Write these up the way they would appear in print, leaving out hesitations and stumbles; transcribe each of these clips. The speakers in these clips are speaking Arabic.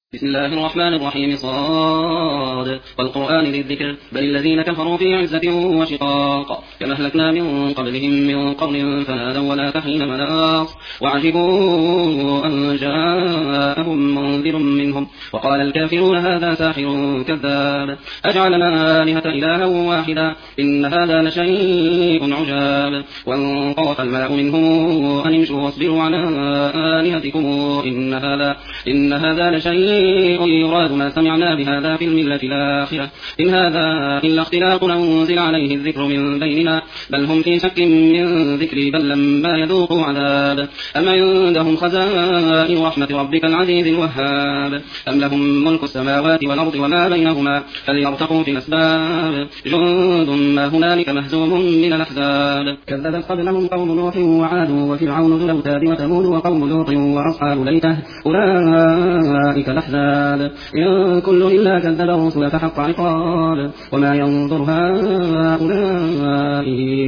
بسم الله الرحمن الرحيم صاد والقرآن ذي الذكر بل الذين كفروا في عزة وشقاق كما أهلكنا من قبلهم من قرن فنادوا ولا حين مناص وعجبوا أن جاءهم منذر منهم وقال الكافرون هذا ساحر كذاب أجعلنا آلهة إلها واحدا إن هذا لشيء عجاب وانطلق الملأ منهم أن امشوا واصبروا على آلهتكم إن هذا لشيء يراد ما سمعنا بهذا في الملة الآخرة إن هذا إلا اختلاق أنزل عليه الذكر من بيننا بل هم في شك من ذكري بل لما يذوقوا عذاب أم عندهم خزائن رحمة ربك العزيز الوهاب أم لهم ملك السماوات والأرض وما بينهما فليرتقوا في الأسباب جند ما هنالك مهزوم من الأحزاب كذبت قبلهم قوم نوح وعاد وفرعون ذو الأوتاد وثمود وقوم لوط وأصحاب ليته أولئك الأحزاب إن كل إلا كذب الرسل فحق عقاب وما ينظر هؤلاء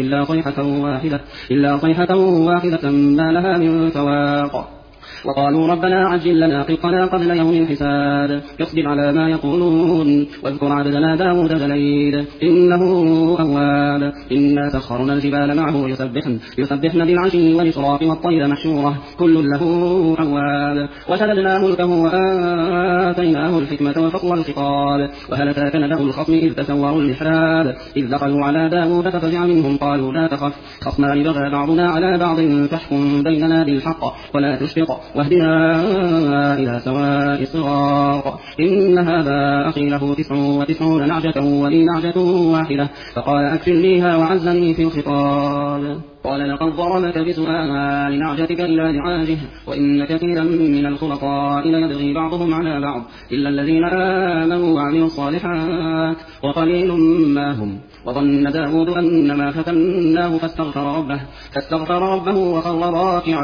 إلا صيحة واحدة ما لها من فواق وقالوا ربنا عجل لنا قطنا قبل يوم الحساب يصبر على ما يقولون واذكر عبدنا داود ذليل إنه أواب إنا سخرنا الجبال معه يسبحن بالعشي والإشراق والطير محشورة كل له أواب وشددنا ملكه وآتيناه الحكمة وفصل الخطاب وهل أتاك نبأ الخصم إذ تسوروا المحراب إذ دخلوا على داود ففزع منهم قالوا لا تخف خصمان بغى بعضنا على بعض فاحكم بيننا بالحق ولا تشفق واهدنا إلى سواء الصراط إن هذا أخي له 99 نعجة ولي نعجة واحدة فقال أكفلنيها وعزني في الخطاب قال لقد ظلمك بسؤال نعجتك إلى نعاجه وإن كثيرا من الخلطاء ليبغي بعضهم على بعض إلا الذين آمنوا وعملوا الصالحات وقليل ما هم وظن داود أنما فتناه فاستغفر ربه وخر راكعا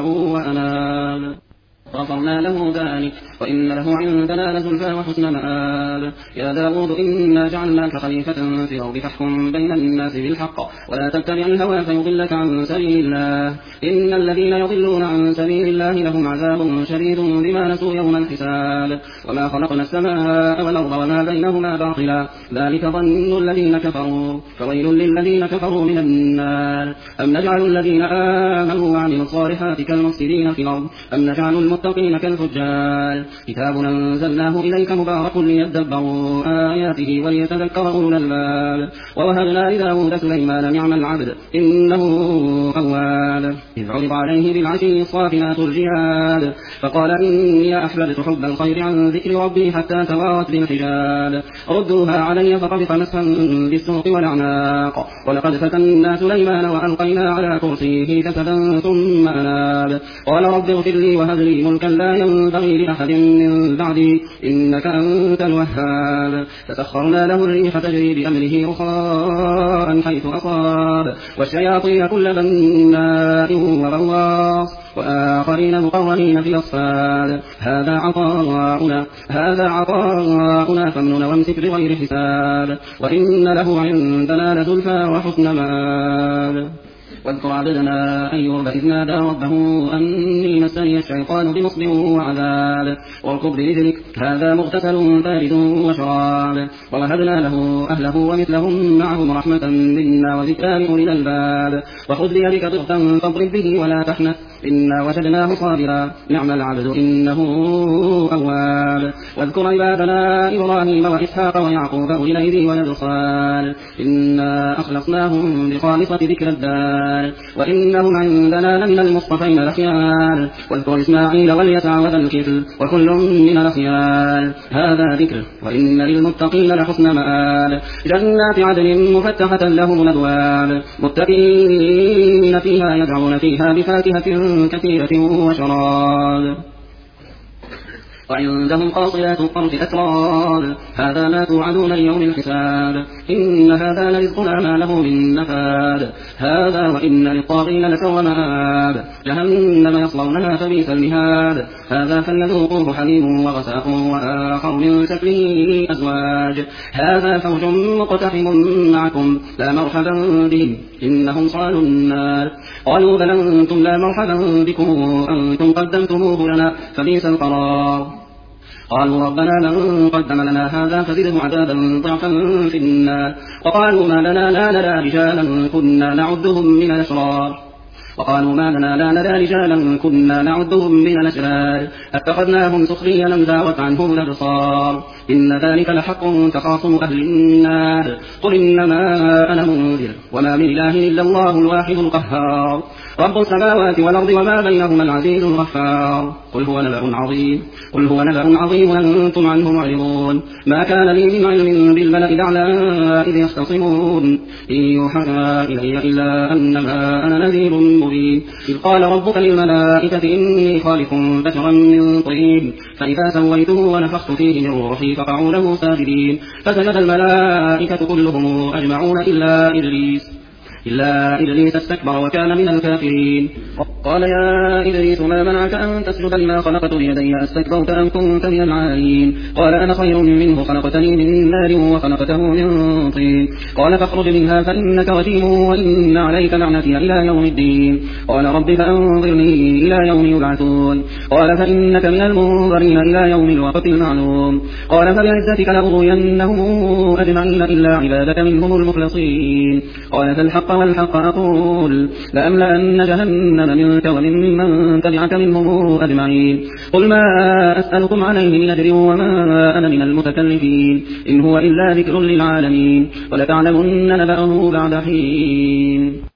وأناب غفرنا له ذلك وإن له عندنا لزلفى وحسن مآب يا داود إنا جعلناك خليفة في الأرض فاحكم بين الناس بالحق ولا تتبع الهوى فيضلك عن سبيل الله إن الذين يضلون عن سبيل الله لهم عذاب شديد بما نسوا يوم الحساب وما خلقنا السماء والأرض وما بينهما باطلا ذلك ظن الذين كفروا فويل للذين كفروا من النار أم نجعل الذين آمنوا وعملوا الصالحات كالمفسدين في الأرض أم نجعل المتقين كالفجار كتاب أنزلناه إليك مبارك ليدبروا آياته وليتذكر أولو الألباب ووهبنا لداود سليمان نعم العبد إنه أواب إذ عرض عليه بالعشي الصافنات الجياد فقال إني أحببت حب الخير عن ذكر ربي حتى توارت بالحجاب ردوها علي فطبق مسحا بالسوق والأعناق ولقد فتنا سليمان وألقينا على كرسيه جسدا ثم أناب قال رب اغفر لي وهب لي ملكا لا ينبغي لأحد من بعدي إنك أنت الوهاب فسخرنا له الريح تجري بأمره رخاء حيث أصاب والشياطين كل بناء وغواص وآخرين مقرنين في الأصفاد هذا عطاؤنا فامنن وامسك بغير حساب وإن له عندنا لزلفى وحسن مآب واذكر عبدنا أيوب إذ نادى ربه أني مسني الشيطان بنصب وعذاب واركض برجلك هذا مغتسل بارد وشراب ووهبنا له أهله ومثلهم معهم رحمة منا وذكرى لأولي الألباب وخذ بيدك ضغطا فاضرب به ولا تحنث إنا وجدناه صابرا نعم العبد إنه أواب واذكر عبادنا إبراهيم وإسحاق ويعقوب أولي الأيدي والأبصار إنا أخلصناهم بخالصة ذكر الدار وإنهم عندنا لمن المصطفين الأخيار واذكر إسماعيل واليسع وذا الكفل وكل من الأخيار هذا ذكر وإن للمتقين لحسن مآب جنات عدن مفتحة لهم الأبواب متكئين فيها يدعون فيها بفاكهة كثيرة وشراب وعندهم قاصرات الطرف أتراب هذا ما توعدون ليوم الحساب إن هذا لرزقنا ما له من نفاد هذا وإن للطاغين لشر مآب جهنم يصلونها فبئس المهاد هذا فليذوقوه حميم وغساق وآخر من شكله أزواج هذا فوج مقتحم معكم لا مرحبا بهم إنهم صالوا النار قالوا بل أنتم لا مرحبا بكم أنتم قدمتموه لنا فبئس القرار قالوا ربنا من قدم لنا هذا فزده عذابا ضعفا في النار. وقالوا ما لنا لا نرى رجالا كنا نعدهم من الأشرار من الأشرار أتخذناهم سخريا أم زاغت عنهم الأبصار إن ذلك لحق تخاصم أهل النار قل إنما أنا منذر وما من إله إلا الله الواحد القهار رب السماوات والأرض وما بينهما العزيز الغفار قل هو نبأ عظيم أنتم عنه معرضون ما كان لي من علم بالملأ الأعلى إذ يختصمون إن يوحى إلي إلا أنما أنا نذير مبين إذ قال ربك للملائكة إني خالق بشرا من طين فإذا سويته ونفخت فيه من روحي فقعوا له ساجدين فسجد الملائكة كلهم أجمعون إلا إبليس استكبر وكان من الكافرين قال يا إبليس ما منعك أن تسجد لما خلقت بيدي أستكبرت أم كنت من العالين قال أنا خير منه خلقتني من نار وخلقته من طين قال فاخرج منها فإنك رجيم وإن عليك لعنتي إلى يوم الدين قال رب فأنظرني إلى يوم يبعثون قال فإنك من المنظرين إلى يوم الوقت المعلوم قال فبعزتك لأغوينهم أجمعين إلا عبادك منهم المخلصين قال فالحق والحق أقول لأملأن جهنم منك وممن تبعك منهم أجمعين قل ما أسألكم عليه من أجر وما أنا من المتكلفين إن هو إلا ذكر للعالمين ولتعلمن نبأه بعد حين